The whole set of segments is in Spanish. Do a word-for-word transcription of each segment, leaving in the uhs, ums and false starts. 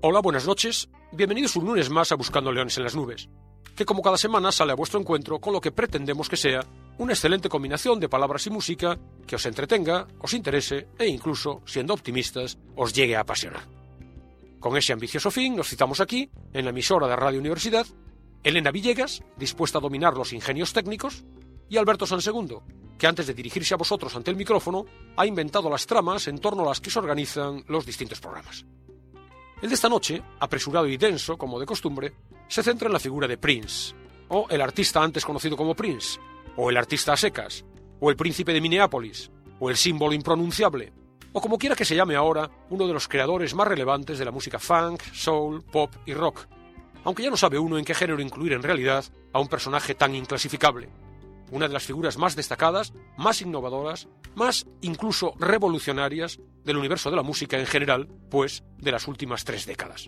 Hola, buenas noches. Bienvenidos un lunes más a Buscando Leones en las Nubes, que como cada semana sale a vuestro encuentro con lo que pretendemos que sea una excelente combinación de palabras y música que os entretenga, os interese e incluso, siendo optimistas, os llegue a apasionar. Con ese ambicioso fin nos citamos aquí, en la emisora de Radio Universidad, Elena Villegas, dispuesta a dominar los ingenios técnicos, y Alberto Sansegundo, que antes de dirigirse a vosotros ante el micrófono, ha inventado las tramas en torno a las que se organizan los distintos programas. El de esta noche, apresurado y denso, como de costumbre, se centra en la figura de Prince, o el artista antes conocido como Prince, o el artista a secas, o el príncipe de Minneapolis, o el símbolo impronunciable, o como quiera que se llame ahora, uno de los creadores más relevantes de la música funk, soul, pop y rock, aunque ya no sabe uno en qué género incluir en realidad a un personaje tan inclasificable, una de las figuras más destacadas, más innovadoras, más incluso revolucionarias del universo de la música en general, pues de las últimas tres décadas.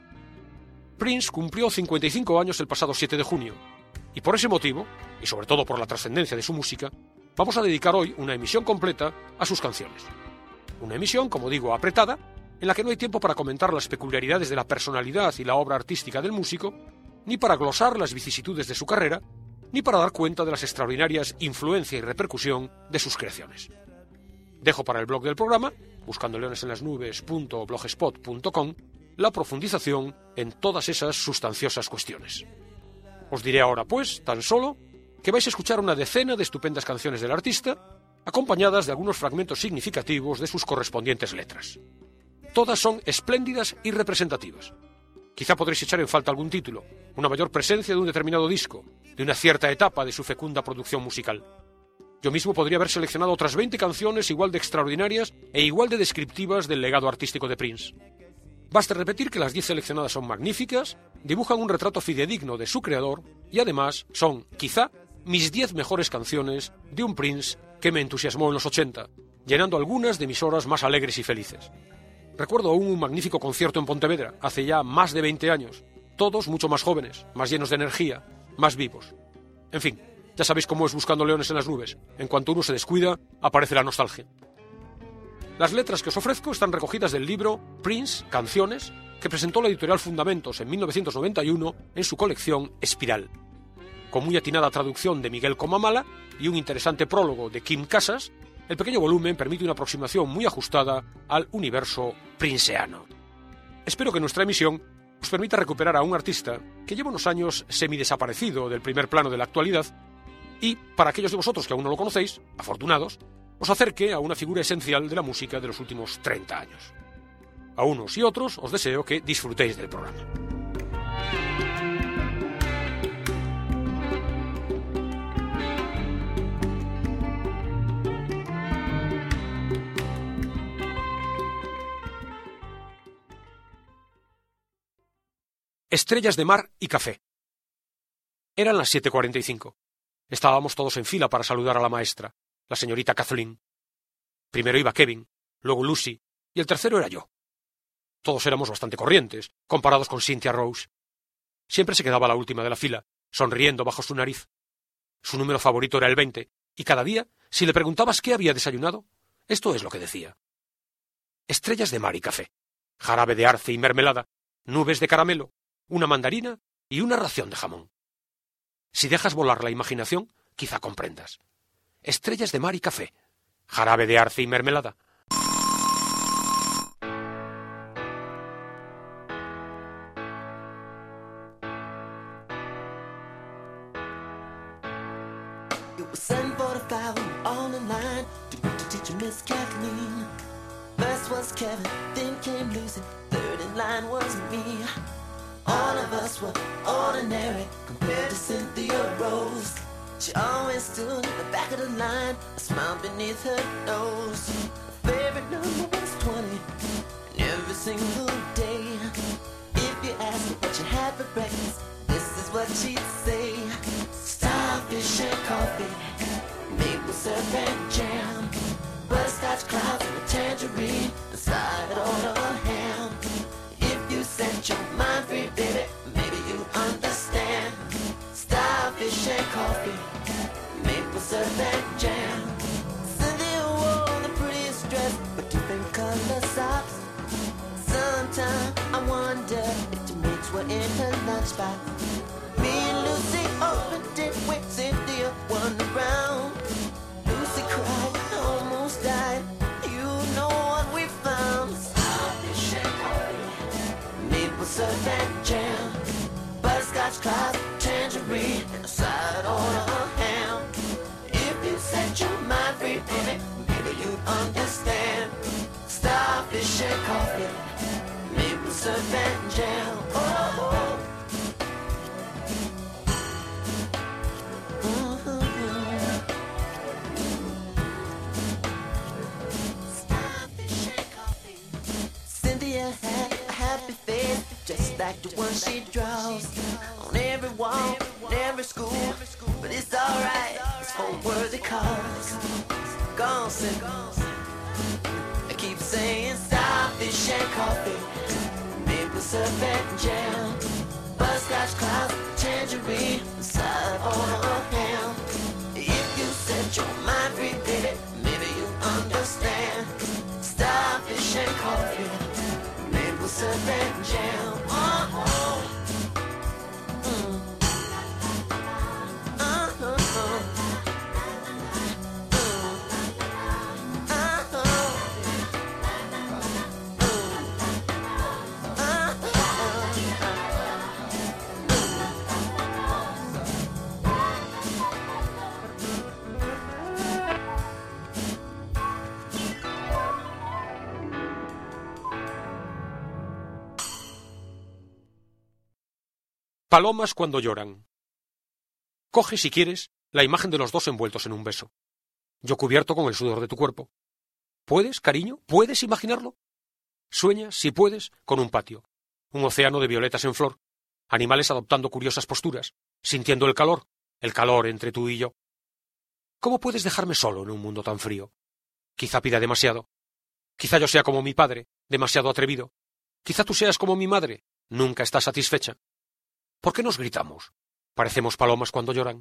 Prince cumplió cincuenta y cinco años el pasado siete de junio, y por ese motivo, y sobre todo por la trascendencia de su música, vamos a dedicar hoy una emisión completa a sus canciones. Una emisión, como digo, apretada, en la que no hay tiempo para comentar las peculiaridades de la personalidad y la obra artística del músico, ni para glosar las vicisitudes de su carrera, ni para dar cuenta de las extraordinarias influencia y repercusión de sus creaciones. Dejo para el blog del programa, buscando leones en las nubes punto blogspot punto com, la profundización en todas esas sustanciosas cuestiones. Os diré ahora, pues, tan solo, que vais a escuchar una decena de estupendas canciones del artista, acompañadas de algunos fragmentos significativos de sus correspondientes letras. Todas son espléndidas y representativas. Quizá podréis echar en falta algún título, una mayor presencia de un determinado disco, de una cierta etapa de su fecunda producción musical. Yo mismo podría haber seleccionado otras veinte canciones igual de extraordinarias e igual de descriptivas del legado artístico de Prince. Basta repetir que las diez seleccionadas son magníficas, dibujan un retrato fidedigno de su creador y además son, quizá, mis diez mejores canciones de un Prince que me entusiasmó en los ochenta, llenando algunas de mis horas más alegres y felices. Recuerdo aún un magnífico concierto en Pontevedra, hace ya más de veinte años, todos mucho más jóvenes, más llenos de energía, más vivos. En fin, ya sabéis cómo es Buscando Leones en las Nubes. En cuanto uno se descuida, aparece la nostalgia. Las letras que os ofrezco están recogidas del libro Prince, Canciones, que presentó la editorial Fundamentos en mil novecientos noventa y uno en su colección Espiral. Con muy atinada traducción de Miguel Comamala y un interesante prólogo de Kim Casas, el pequeño volumen permite una aproximación muy ajustada al universo princeano. Espero que nuestra emisión os permita recuperar a un artista que lleva unos años semidesaparecido del primer plano de la actualidad y, para aquellos de vosotros que aún no lo conocéis, afortunados, os acerque a una figura esencial de la música de los últimos treinta años. A unos y otros os deseo que disfrutéis del programa. Estrellas de mar y café. Eran las siete cuarenta y cinco. Estábamos todos en fila para saludar a la maestra, la señorita Kathleen. Primero iba Kevin, luego Lucy, y el tercero era yo. Todos éramos bastante corrientes, comparados con Cynthia Rose. Siempre se quedaba a la última de la fila, sonriendo bajo su nariz. Su número favorito era el veinte, y cada día, si le preguntabas qué había desayunado, esto es lo que decía. Estrellas de mar y café, jarabe de arce y mermelada, nubes de caramelo, una mandarina y una ración de jamón. Si dejas volar la imaginación, quizá comprendas. Estrellas de mar y café, jarabe de arce y mermelada. It was seven forty-five, all in line to go to teacher Miss Kathleen. First was Kevin, then came Lucy, third in line was me. All of us were ordinary compared to Cynthia Rose. She always stood at the back of the line, a smile beneath her nose. Her favorite number was twenty, and every single day. If you asked her what she had for breakfast, this is what she'd say. Starfish and coffee, maple syrup and jam, butterscotch clouds and a tangerine, and side order ham. If you set your mind free, baby, maybe you understand. Starfish and coffee, maple syrup and jam. Cynthia wore the prettiest dress, but different color socks. Sometimes I wonder if the mates were in her lunchbox. Me and Lucy opened it when Cynthia wasn't around. Lucy cried, almost died. You know what we found? Starfish and coffee, maple syrup and jam, butterscotch clouds, tangerine, and a side order of ham. If you set your mind free, baby, maybe you'd understand. Starfish and coffee, maple syrup and jam. Oh. Had a happy face, just like the one she draws on every wall, in every school. But it's alright, it's for worthy cause. Gone, sit. I keep saying starfish and coffee, maple syrup and jam, butterscotch clouds, tangerine, side order of ham. If you set your mind free, baby, maybe you understand. Starfish and coffee, maple syrup and jam. Oh, oh. Mm. Uh-huh. Uh-huh. Palomas cuando lloran. Coge, si quieres, la imagen de los dos envueltos en un beso, yo cubierto con el sudor de tu cuerpo. ¿Puedes, cariño? ¿Puedes imaginarlo? Sueña, si puedes, con un patio, un océano de violetas en flor, animales adoptando curiosas posturas, sintiendo el calor, el calor entre tú y yo. ¿Cómo puedes dejarme solo en un mundo tan frío? Quizá pida demasiado. Quizá yo sea como mi padre, demasiado atrevido. Quizá tú seas como mi madre, nunca está satisfecha. ¿Por qué nos gritamos? ¿Parecemos palomas cuando lloran?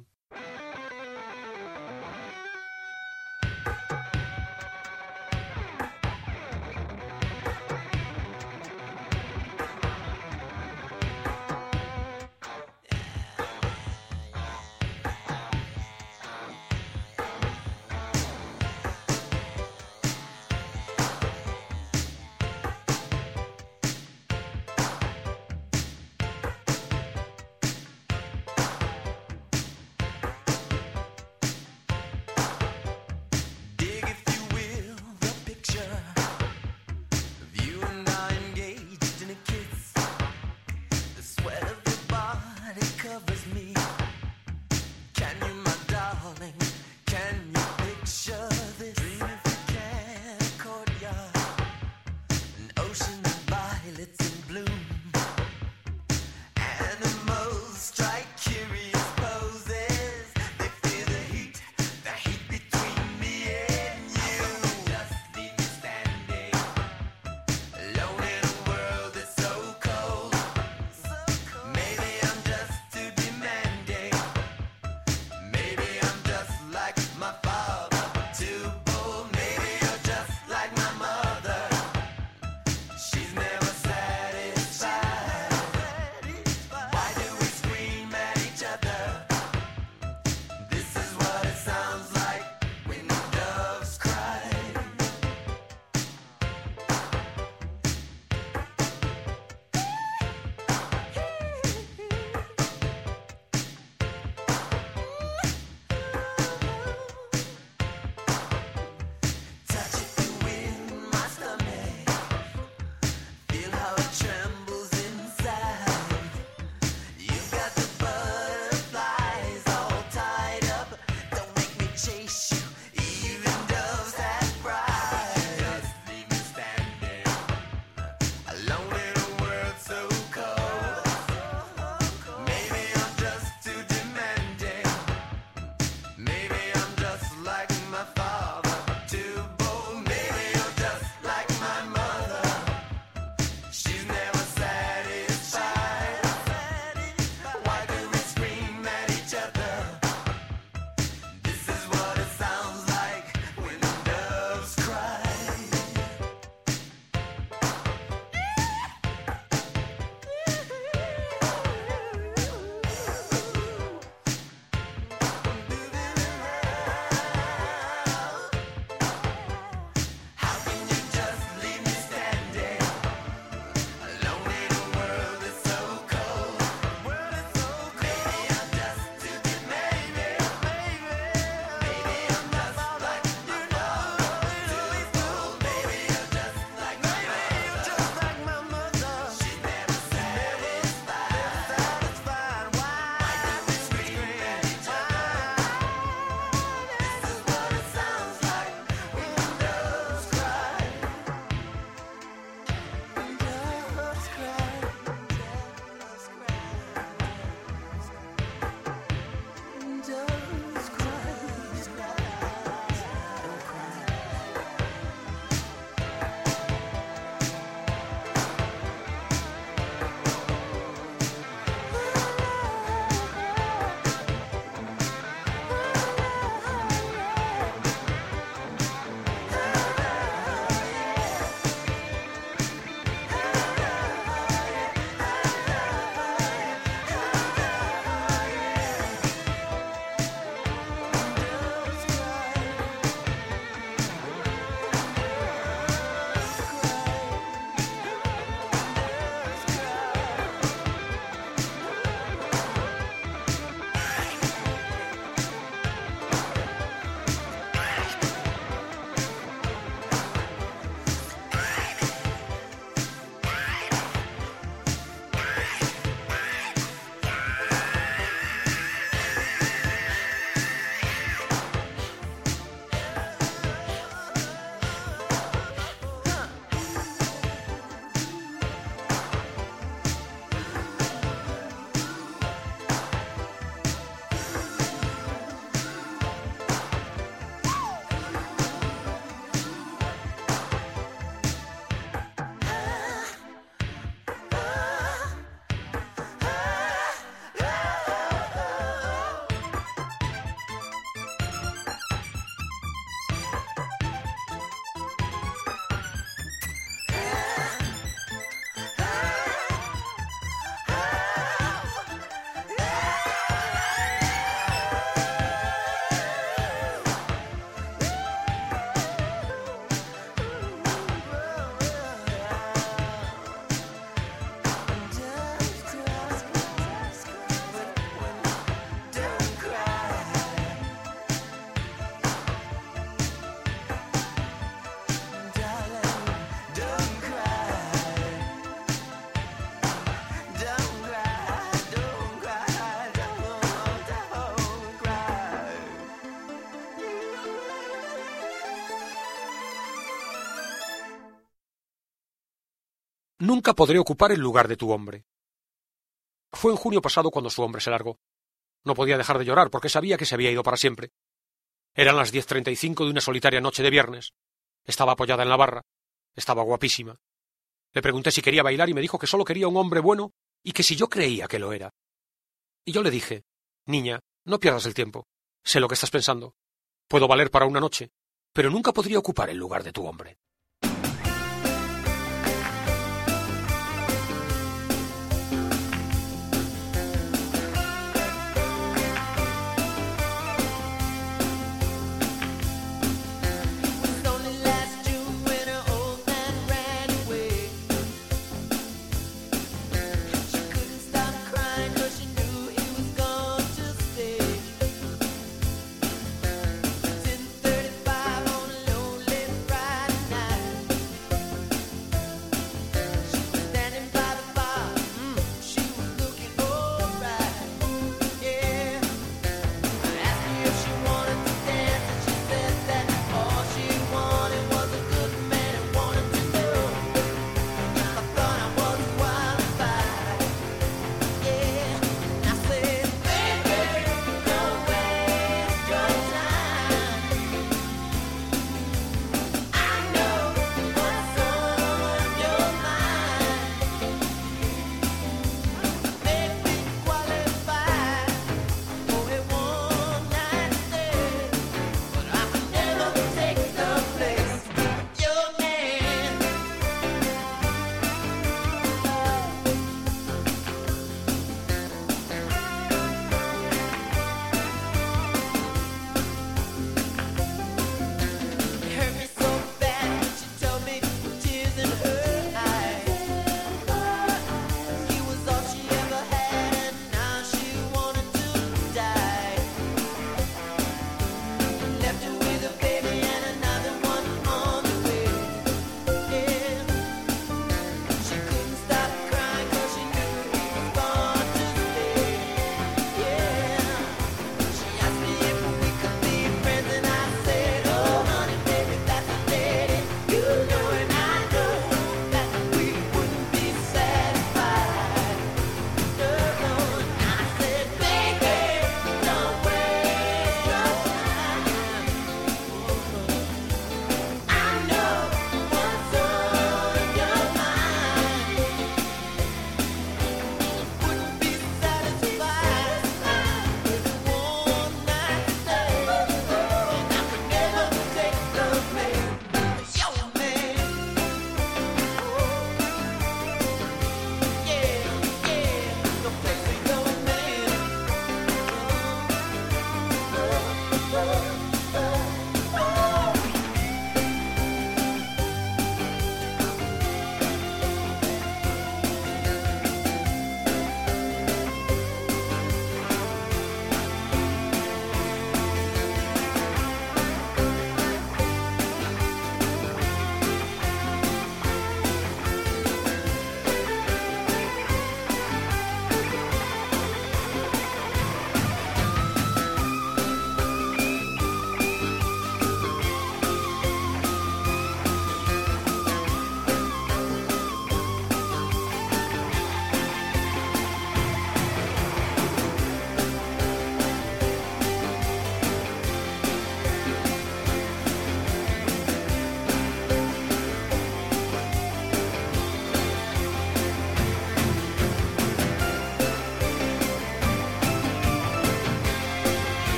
Nunca podré ocupar el lugar de tu hombre. Fue en junio pasado cuando su hombre se largó. No podía dejar de llorar porque sabía que se había ido para siempre. Eran las diez treinta y cinco de una solitaria noche de viernes. Estaba apoyada en la barra. Estaba guapísima. Le pregunté si quería bailar y me dijo que solo quería un hombre bueno y que si yo creía que lo era. Y yo le dije, niña, no pierdas el tiempo. Sé lo que estás pensando. Puedo valer para una noche, pero nunca podría ocupar el lugar de tu hombre.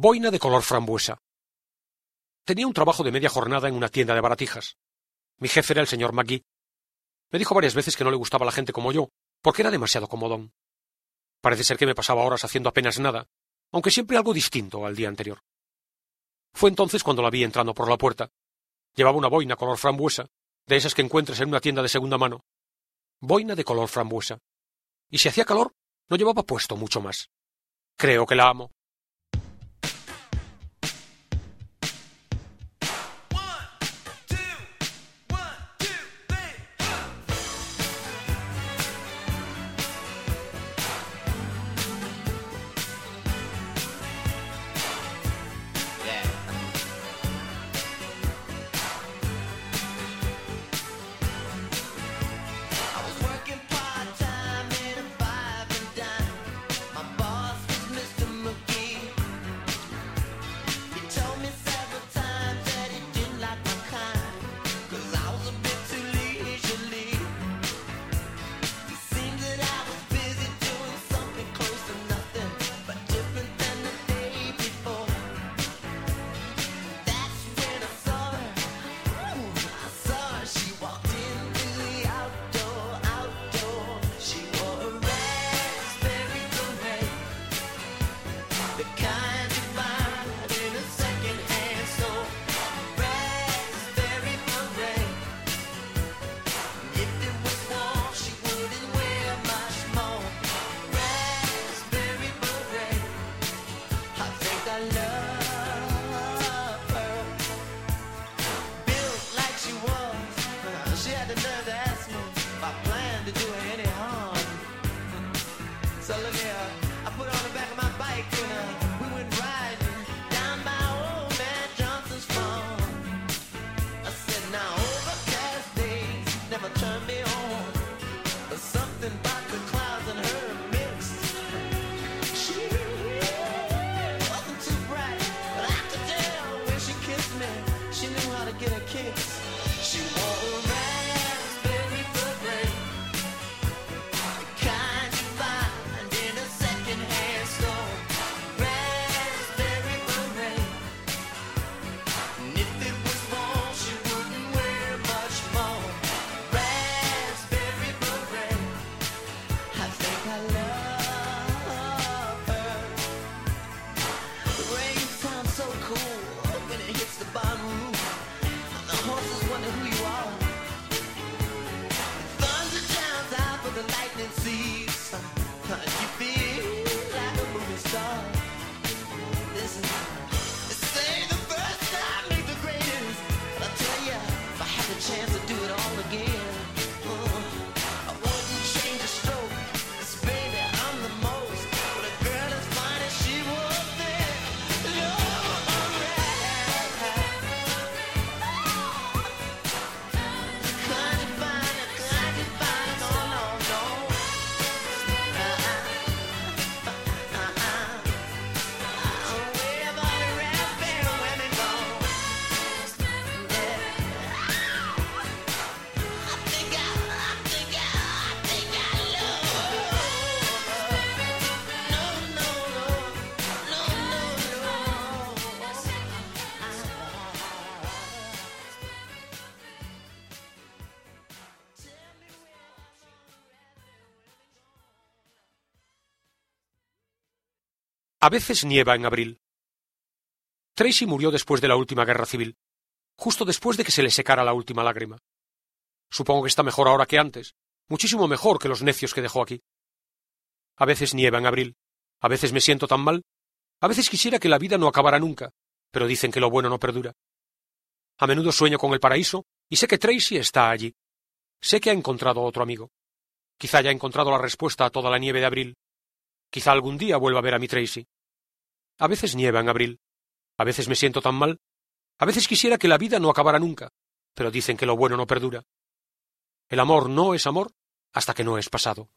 Boina de color frambuesa. Tenía un trabajo de media jornada en una tienda de baratijas. Mi jefe era el señor McGee. Me dijo varias veces que no le gustaba la gente como yo, porque era demasiado comodón. Parece ser que me pasaba horas haciendo apenas nada, aunque siempre algo distinto al día anterior. Fue entonces cuando la vi entrando por la puerta. Llevaba una boina color frambuesa, de esas que encuentras en una tienda de segunda mano. Boina de color frambuesa. Y si hacía calor, no llevaba puesto mucho más. Creo que la amo. A veces nieva en abril. Tracy murió después de la última guerra civil, justo después de que se le secara la última lágrima. Supongo que está mejor ahora que antes, muchísimo mejor que los necios que dejó aquí. A veces nieva en abril, a veces me siento tan mal, a veces quisiera que la vida no acabara nunca, pero dicen que lo bueno no perdura. A menudo sueño con el paraíso y sé que Tracy está allí. Sé que ha encontrado otro amigo. Quizá haya encontrado la respuesta a toda la nieve de abril. Quizá algún día vuelva a ver a mi Tracy. A veces nieva en abril, a veces me siento tan mal, a veces quisiera que la vida no acabara nunca, pero dicen que lo bueno no perdura. El amor no es amor hasta que no es pasado.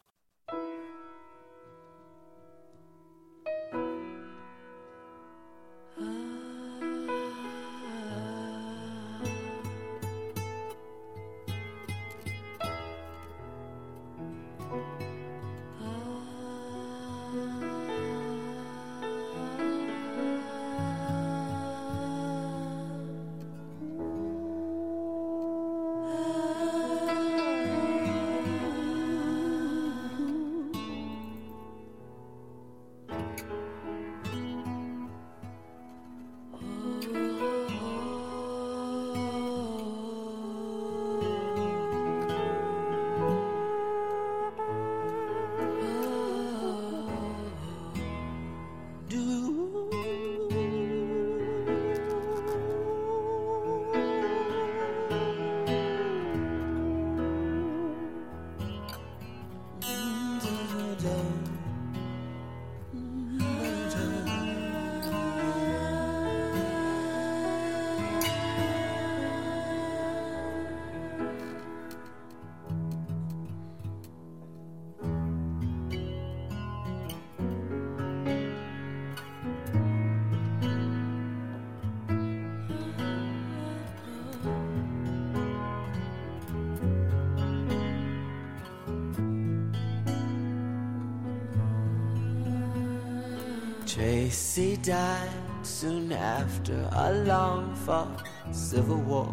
Tracy died soon after a long-fought civil war.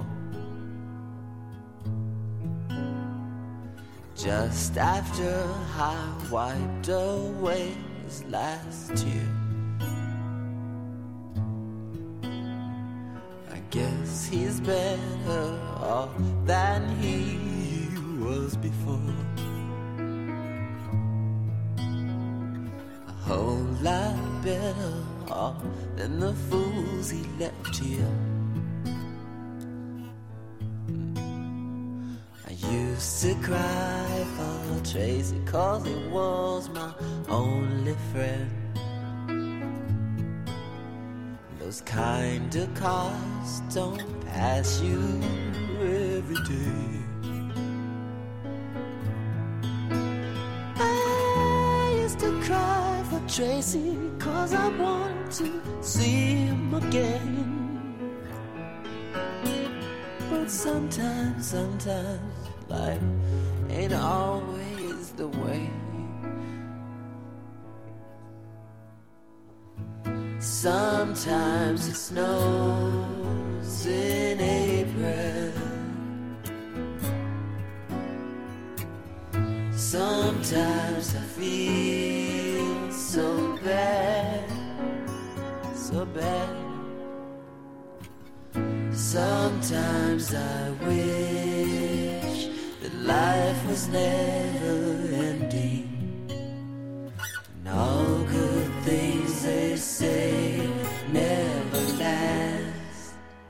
Just after I wiped away his last tear. I guess he's better off than he was before. A whole lot better off than the fools he left here. I used to cry for Tracy 'cause he was my only friend. Those kind of cars don't pass you every day. I used to cry for Tracy 'cause I wanted to see him again. But sometimes, sometimes life ain't always the way. Sometimes it snows in April. Sometimes I feel so bad, so bad. Sometimes I wish that life was never ending. And all good things they say never last.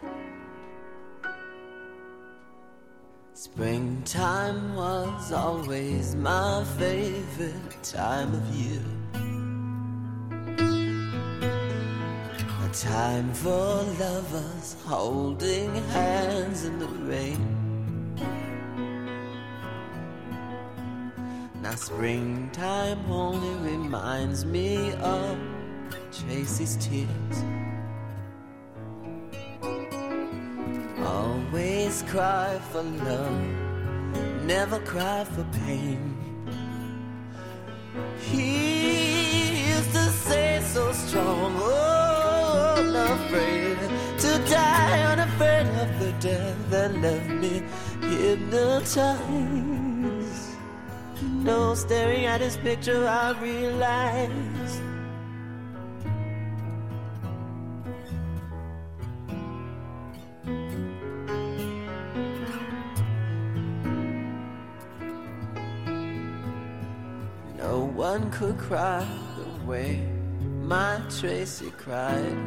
Springtime was always my favorite time of year. A time for lovers holding hands in the rain. Now springtime only reminds me of Tracy's tears. Always cry for love, never cry for pain. He used to say so strong, oh, unafraid to die, unafraid of the death that left me hypnotized. You know, staring at his picture, I realized no one could cry the way my Tracy cried.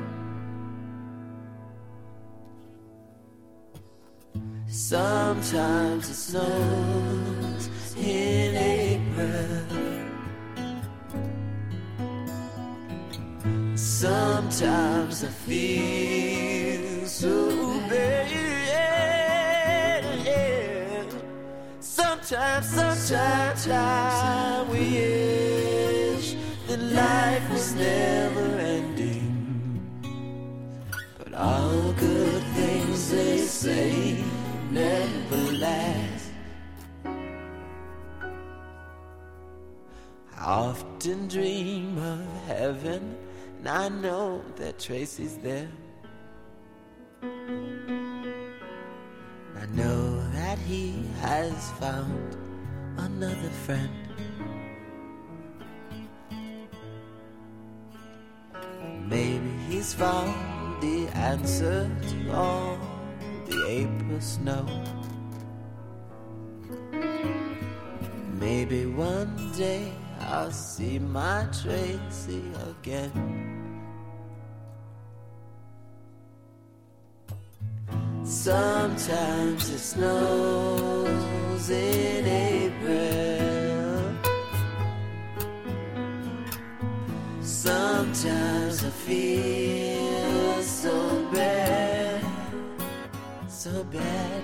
Sometimes it snows in April. Sometimes I feel so bad. Sometimes, sometimes I wish that life was never ending. But all good things they say never last. I often dream of heaven, and I know that Tracy's there. I know that he has found another friend. Maybe he's found the answer to all the April snow. Maybe one day I'll see my Tracy again. Sometimes it snows in April. Sometimes I feel so bad, so bad.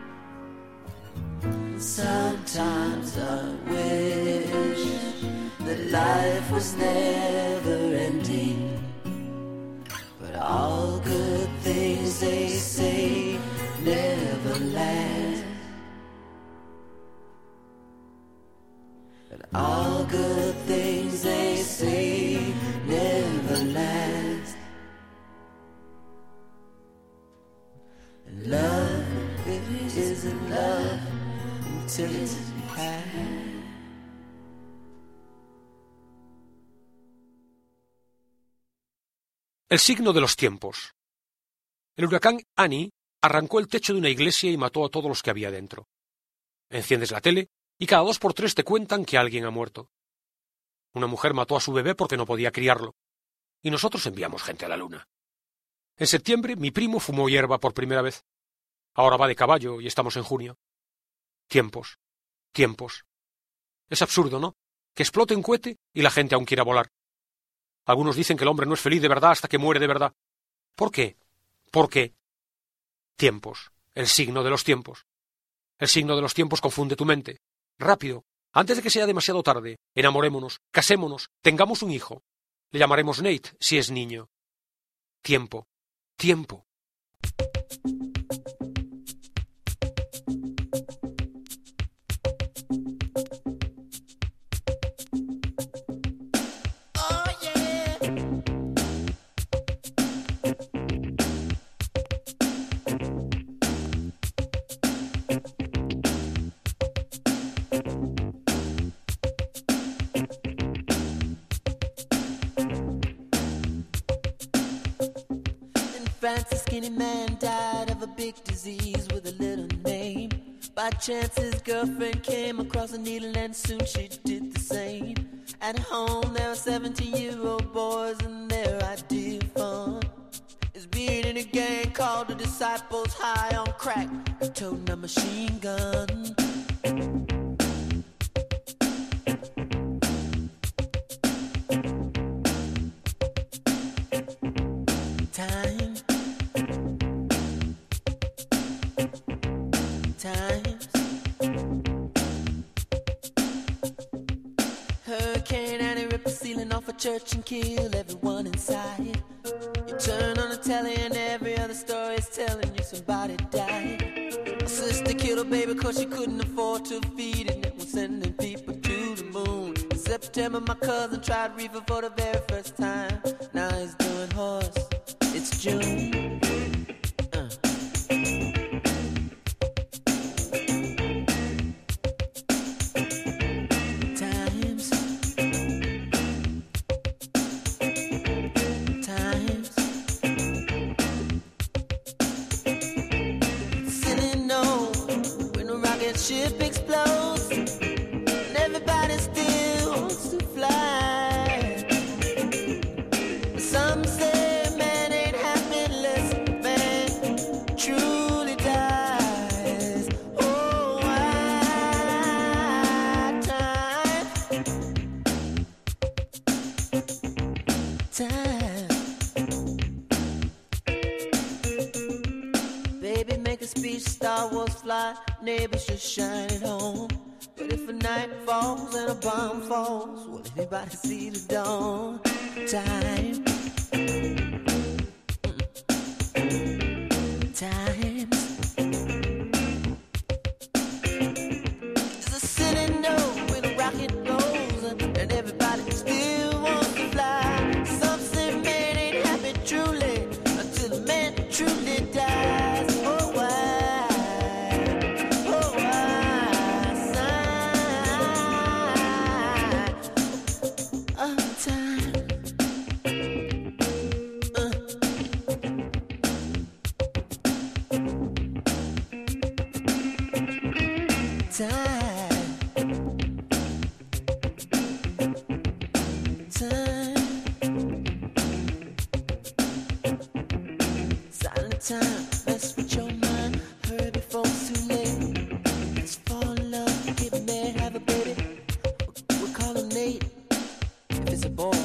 Sometimes I wish that life was never ending. But all good things they say never last. And all good things they say never till it's past. El signo de los tiempos. El huracán Annie arrancó el techo de una iglesia y mató a todos los que había dentro. Enciendes la tele y cada dos por tres te cuentan que alguien ha muerto. Una mujer mató a su bebé porque no podía criarlo. Y nosotros enviamos gente a la luna. En septiembre mi primo fumó hierba por primera vez. Ahora va de caballo y estamos en junio. Tiempos, tiempos. Es absurdo, ¿no? Que explote un cohete y la gente aún quiera volar. Algunos dicen que el hombre no es feliz de verdad hasta que muere de verdad. ¿Por qué? ¿Por qué? Tiempos, el signo de los tiempos. El signo de los tiempos confunde tu mente. Rápido, antes de que sea demasiado tarde, enamorémonos, casémonos, tengamos un hijo. Le llamaremos Nate si es niño. Tiempo, tiempo. France, a skinny man died of a big disease with a little name. By chance his girlfriend came across a needle and soon she did the same. At home there were seventeen-year-old boys and their idea of fun is being in a gang called the Disciples, high on crack and toting a machine gun. Time Times. Hurricane Annie ripped the ceiling off a church and killed everyone inside. You turn on the telly and every other story is telling you somebody died. A sister killed her baby cause she couldn't afford to feed it, and it was sending people to the moon. In September my cousin tried reefer for the very first time. Now he's doing horse. It's June. Uh. Times. Times. Sitting on when a rocket ship explodes and everybody still wants to fly. Some say truly dies. Oh, why time? Time. Baby, make a speech, Star Wars fly, neighbors just shine it home. But if a night falls and a bomb falls, will anybody see the dawn? Time. Times. There's a city note when a rocket blows and everybody still wants to fly. Some say man ain't happy truly until the man truly dies. Oh why, oh why, sign of time. Time, time, silent time, mess with your mind, hurry before it's too late. Let's fall in love, get married, have a baby. We'll call him Nate, if it's a boy.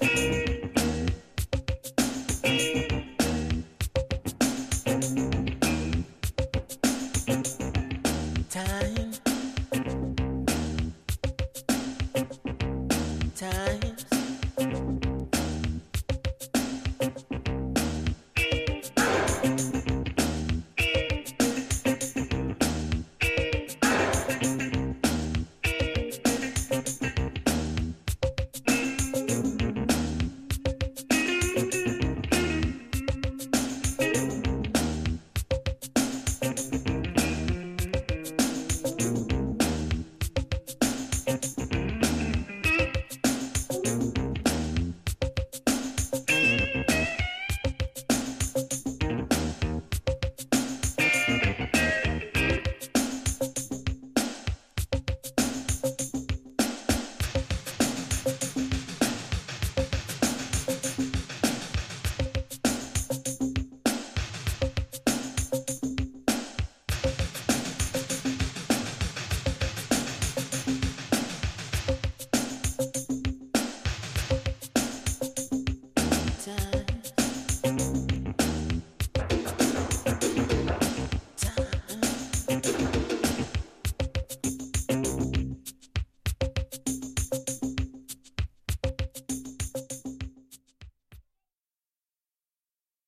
Time. Times.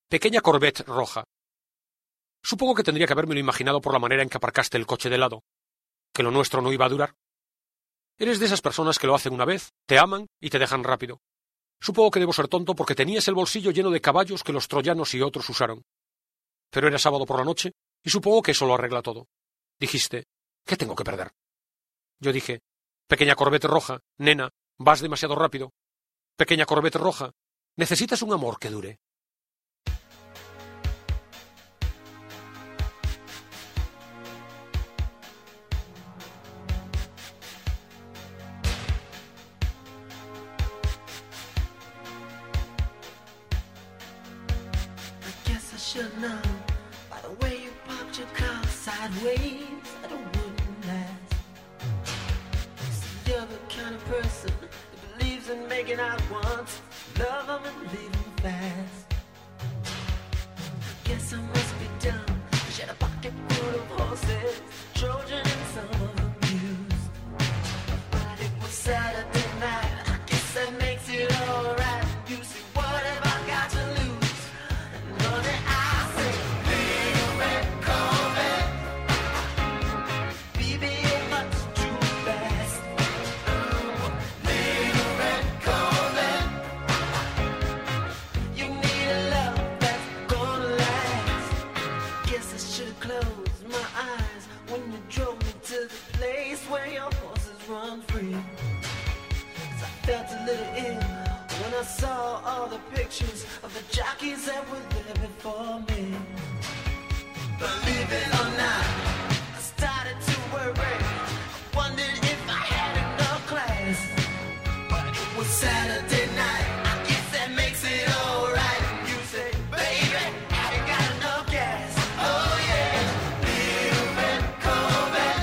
Pequeña Corvette roja. Supongo que tendría que habérmelo imaginado por la manera en que aparcaste el coche de lado, que lo nuestro no iba a durar. Eres de esas personas que lo hacen una vez, te aman y te dejan rápido. Supongo que debo ser tonto porque tenías el bolsillo lleno de caballos que los troyanos y otros usaron. Pero era sábado por la noche y supongo que eso lo arregla todo. Dijiste, ¿qué tengo que perder? Yo dije, pequeña Corvette roja, nena, vas demasiado rápido. Pequeña Corvette roja, necesitas un amor que dure. Should know by the way you parked your car sideways that it wouldn't last. So you're the kind of person that believes in making out once, love them and leave them fast. I guess I must be dumb. She had a pocket full of horses, Trojan and some of them used. But it was Saturday night. I guess that makes it alright. You see, what have I got to lose? I saw all the pictures of the jockeys that were there before me. Believe it or not, I started to worry. I wondered if I had enough class. But it was Saturday night. I guess that makes it alright. You say, baby, I ain't got enough gas. Oh yeah, little red Corvette.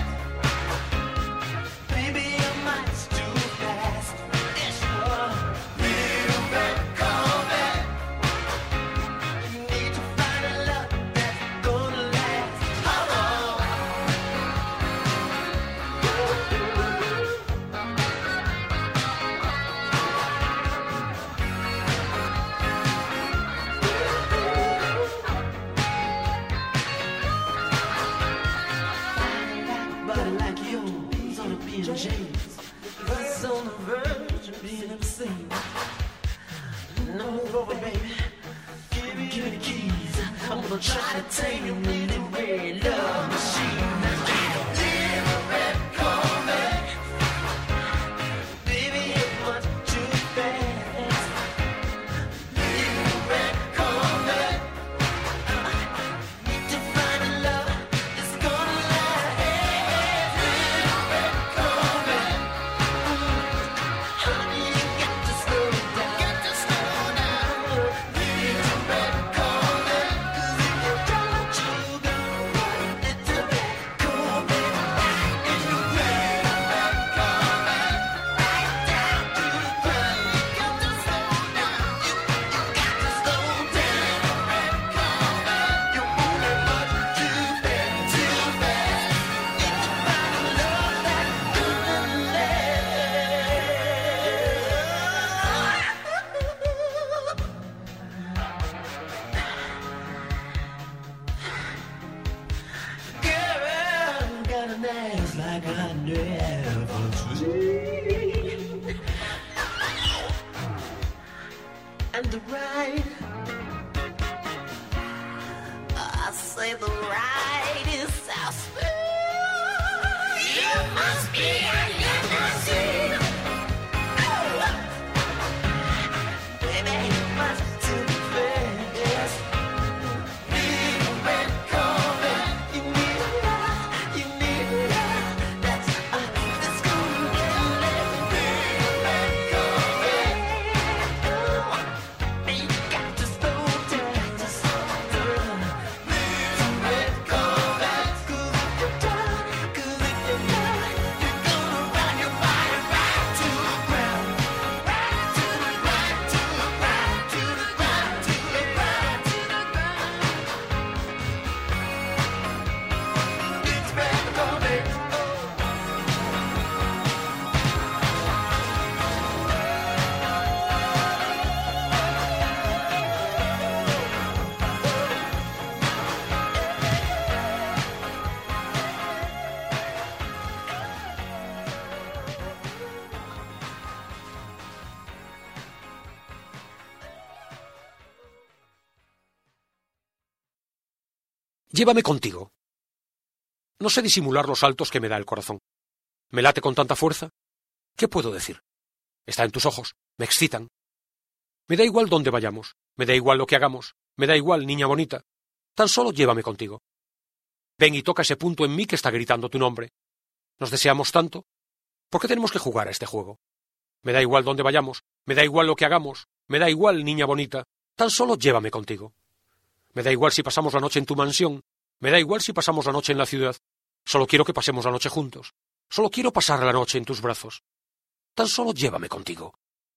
Baby, I might too fast. It's sure. That's on the verge of being obscene. No, move over, baby. Give me, give me the keys. I'm gonna try to tame your little red love machine. Little red Corvette. Baby, you're much too fast. Little red Corvette. Need to find a love that's gonna last. Little red Corvette. Honey, you got to slow down. Got to slow down. Little red Corvette. 'Cause if you don't, you go. Little red Corvette. In the red, red Corvette. Right down to the ground. You got to slow down. You, you got to slow down. Red Corvette. You're moving much too fast, too fast. Need to find a love that's gonna last. Girl, got an ass like I never seen. And the ride, I say the ride is so smooth. You must be a limousine. Oh, baby, you must too fast. Little red Corvette, you need a love, you need a love that's uh, that's gonna last. Little red Corvette, oh, you got to Llévame contigo. No sé disimular los saltos que me da el corazón. Me late con tanta fuerza. ¿Qué puedo decir? Está en tus ojos, me excitan. Me da igual dónde vayamos, me da igual lo que hagamos, me da igual, niña bonita. Tan solo llévame contigo. Ven y toca ese punto en mí que está gritando tu nombre. Nos deseamos tanto. ¿Por qué tenemos que jugar a este juego? Me da igual dónde vayamos, me da igual lo que hagamos, me da igual, niña bonita. Tan solo llévame contigo. Me da igual si pasamos la noche en tu mansión, me da igual si pasamos la noche en la ciudad. Solo quiero que pasemos la noche juntos. Solo quiero pasar la noche en tus brazos. Tan solo llévame contigo.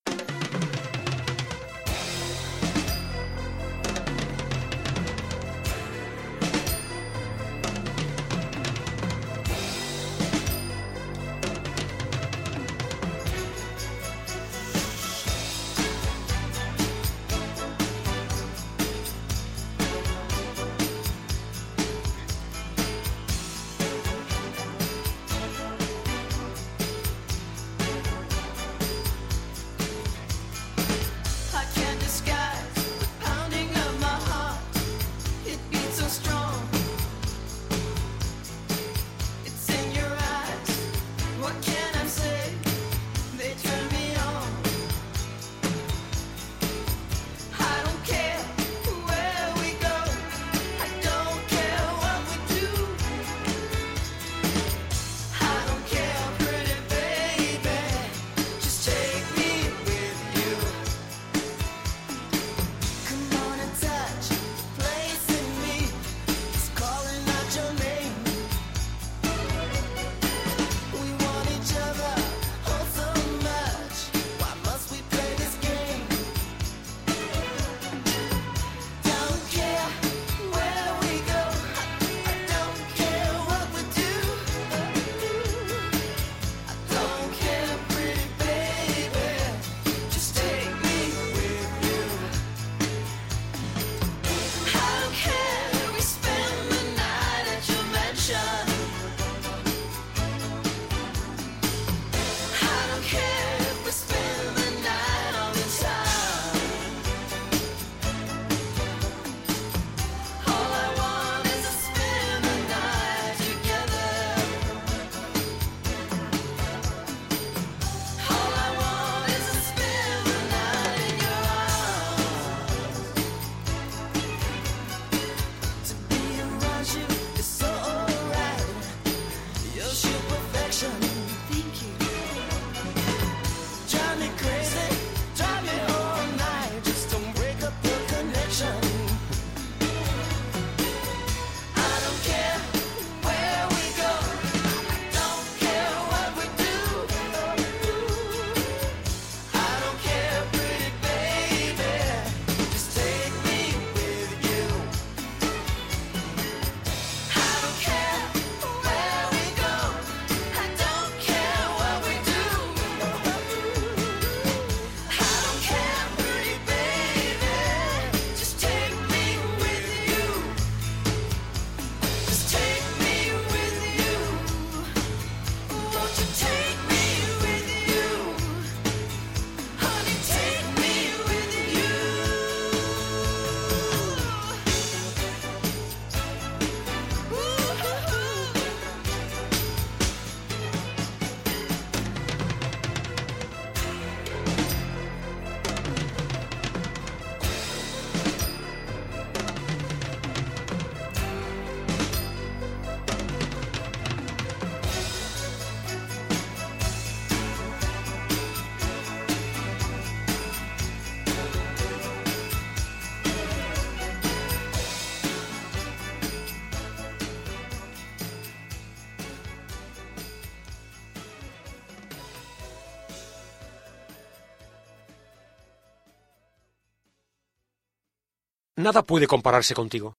Nada puede compararse contigo.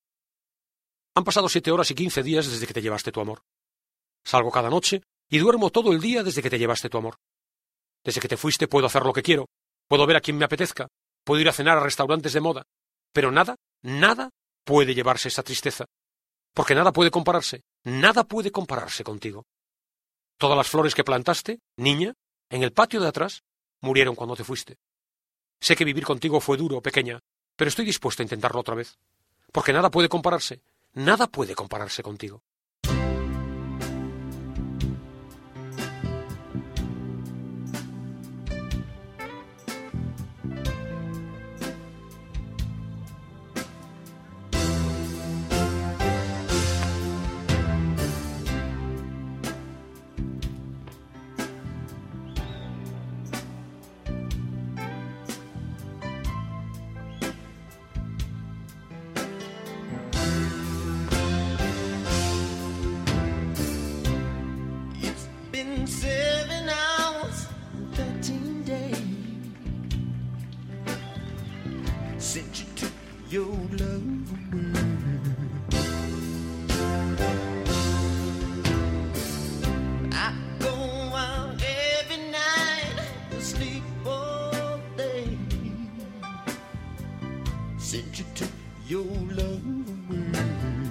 Han pasado siete horas y quince días desde que te llevaste tu amor. Salgo cada noche y duermo todo el día desde que te llevaste tu amor. Desde que te fuiste puedo hacer lo que quiero, puedo ver a quien me apetezca, puedo ir a cenar a restaurantes de moda, pero nada, nada puede llevarse esa tristeza, porque nada puede compararse, nada puede compararse contigo. Todas las flores que plantaste, niña, en el patio de atrás, murieron cuando te fuiste. Sé que vivir contigo fue duro, pequeña, pero estoy dispuesto a intentarlo otra vez, porque nada puede compararse, Nada puede compararse contigo. Seven hours and thirteen days since you took your love away. I go out every night to sleep all day since you took your love away.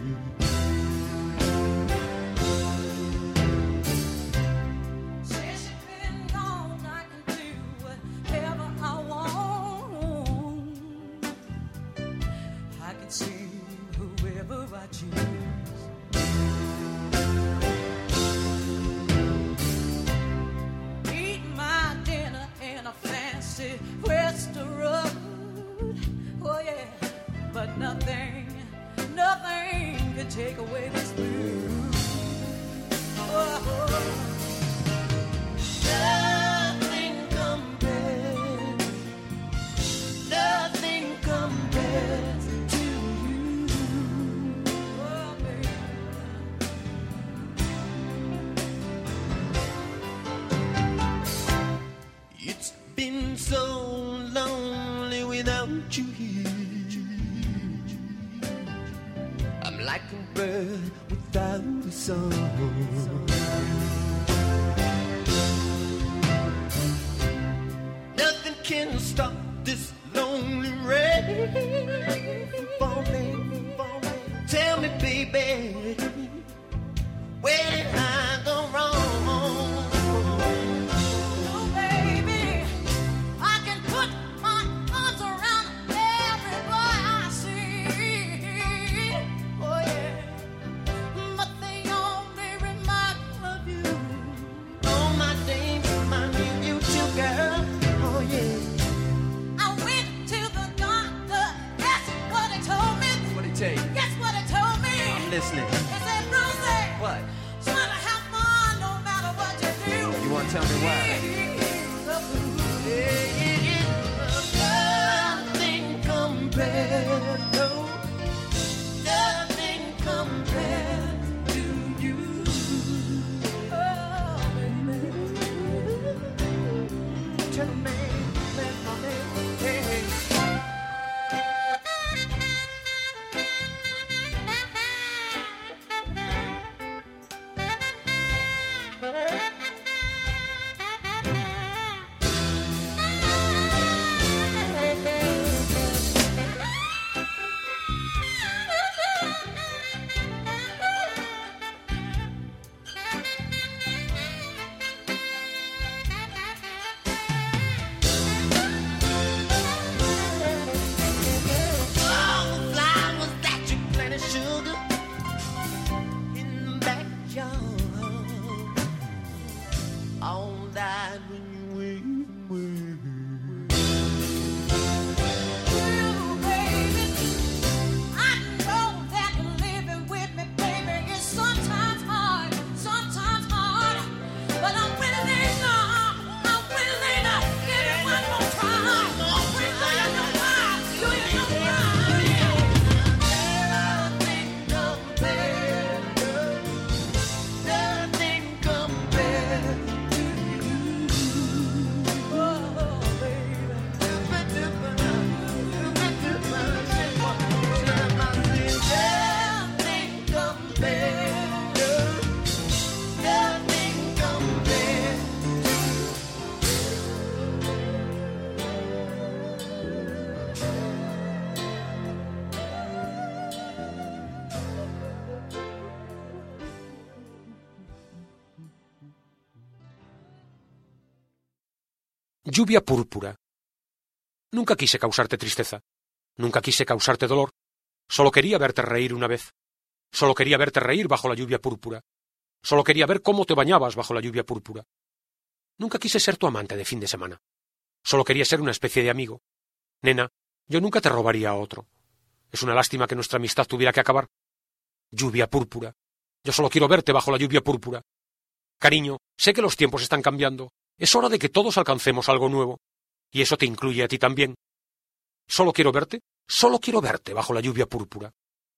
Take away this blues. Oh, nothing compares, nothing compares to you. Oh, baby. It's been so lonely without you here. Like a bird without a song. Nothing can stop this lonely rain from falling, falling. Tell me, baby, where did I go wrong? Oh, baby, I can put my arms around every boy I see. Oh, yeah, but they only remind me of you. All my days remind me of you too, girl. Oh, yeah. I went to the doctor, guess what he told me? What'd he tell you? Guess what he told me? I'm listening. He said, Rosie, What? try to have fun no matter what you do. You wanna tell me why? Nothing compares, no, nothing compares to you. Oh, baby. Tell me, let me, hey, hey. Lluvia púrpura. Nunca quise causarte tristeza, nunca quise causarte dolor, solo quería verte reír una vez. Solo quería verte reír bajo la lluvia púrpura. Solo quería ver cómo te bañabas bajo la lluvia púrpura. Nunca quise ser tu amante de fin de semana. Solo quería ser una especie de amigo. Nena, yo nunca te robaría a otro. Es una lástima que nuestra amistad tuviera que acabar. Lluvia púrpura. Yo solo quiero verte bajo la lluvia púrpura. Cariño, sé que los tiempos están cambiando. Es hora de que todos alcancemos algo nuevo. Y eso te incluye a ti también. Solo quiero verte, solo quiero verte bajo la lluvia púrpura.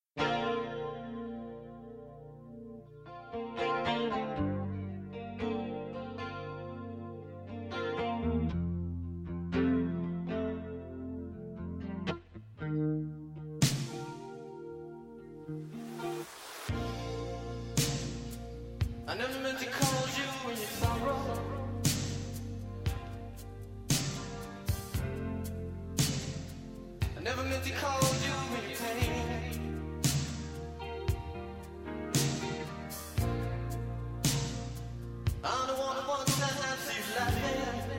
I never meant to call you in your sorrow. I never meant to call you in your pain. I'm the one who wants to have you laughing.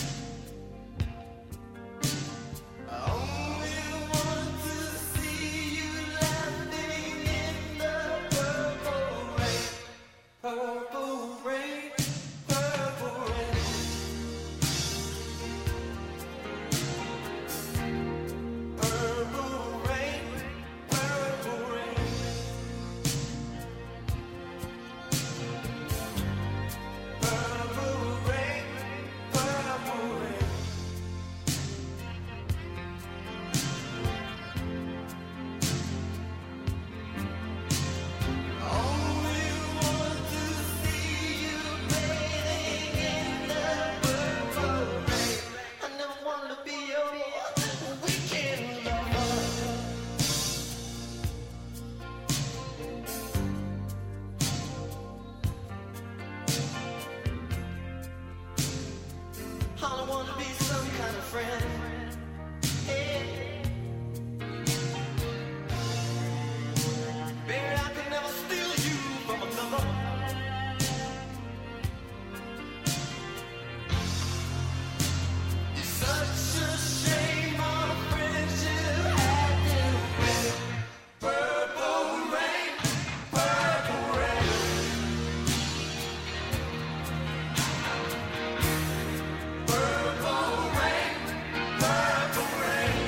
I only want to see you laughing in the purple rain. Purple rain, purple rain. Purple rain, purple rain. Purple rain, purple rain. Only want to see you bathing in the purple rain. I never wanted to be your weekend lover. I want to be some kind of friend. Hey. Baby, I could never steal you from another. It's such a shame our friendship had to end. Purple rain, purple rain. Purple rain, purple rain.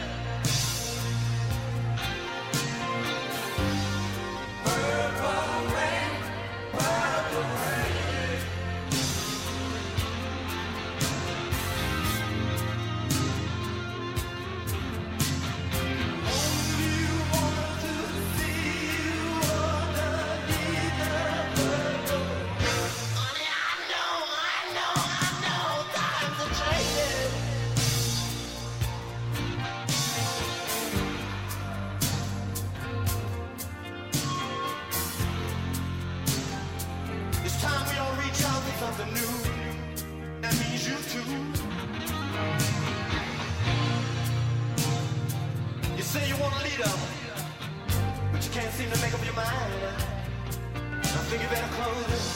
Purple rain, purple rain. Only want to see you underneath the purple rain. Honey, I know, I know, I know, times are changing. It's time we all reach out for something new. That means you too. You say you want a leader, but you can't seem to make up your mind. I think you better close it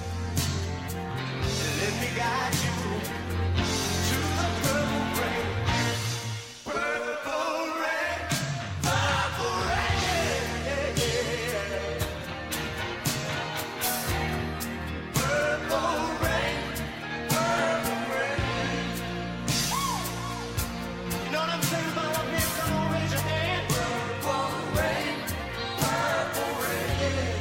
and let me guide you to the purple rain. Purple rain, purple rain. Yeah, yeah. Purple rain, purple rain. You know what I'm saying about up here? Come on, raise your hand. Purple rain, purple rain.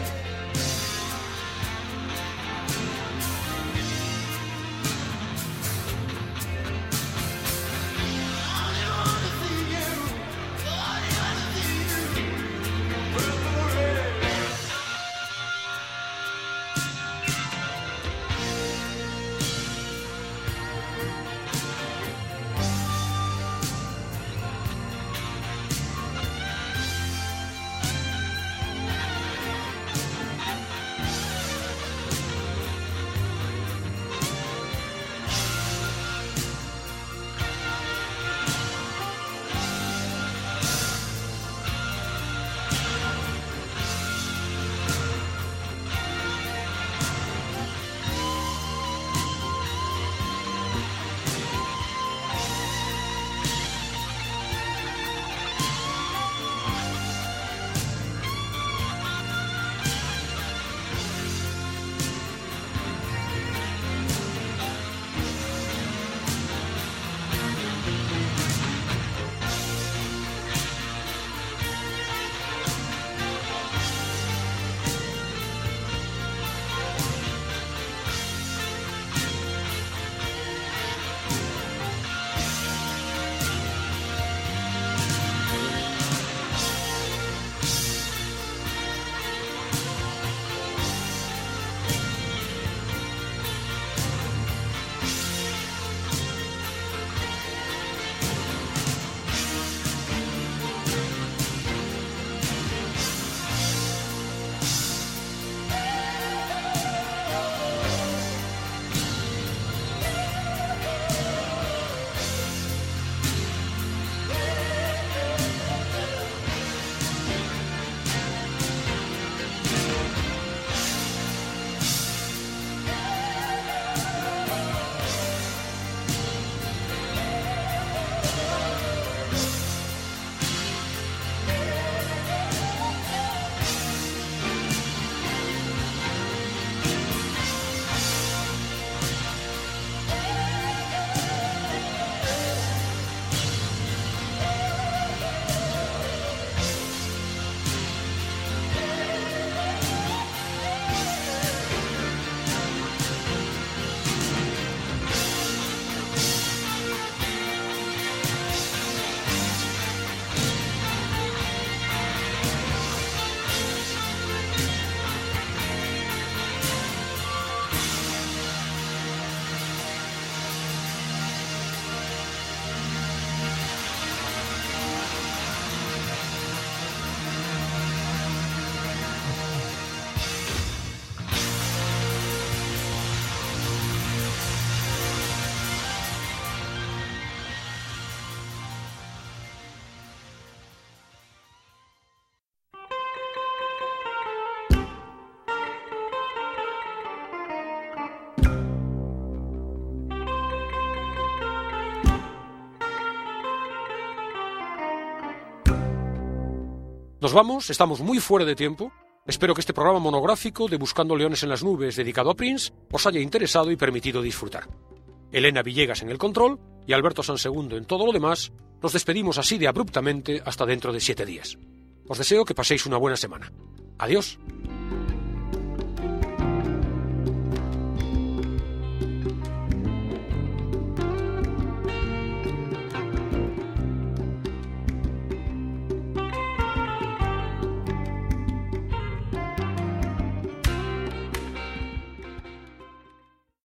Nos vamos, estamos muy fuera de tiempo. Espero que este programa monográfico de Buscando Leones en las Nubes dedicado a Prince os haya interesado y permitido disfrutar. Elena Villegas en el control y Alberto Sansegundo en todo lo demás, nos despedimos así de abruptamente hasta dentro de siete días. Os deseo que paséis una buena semana. Adiós.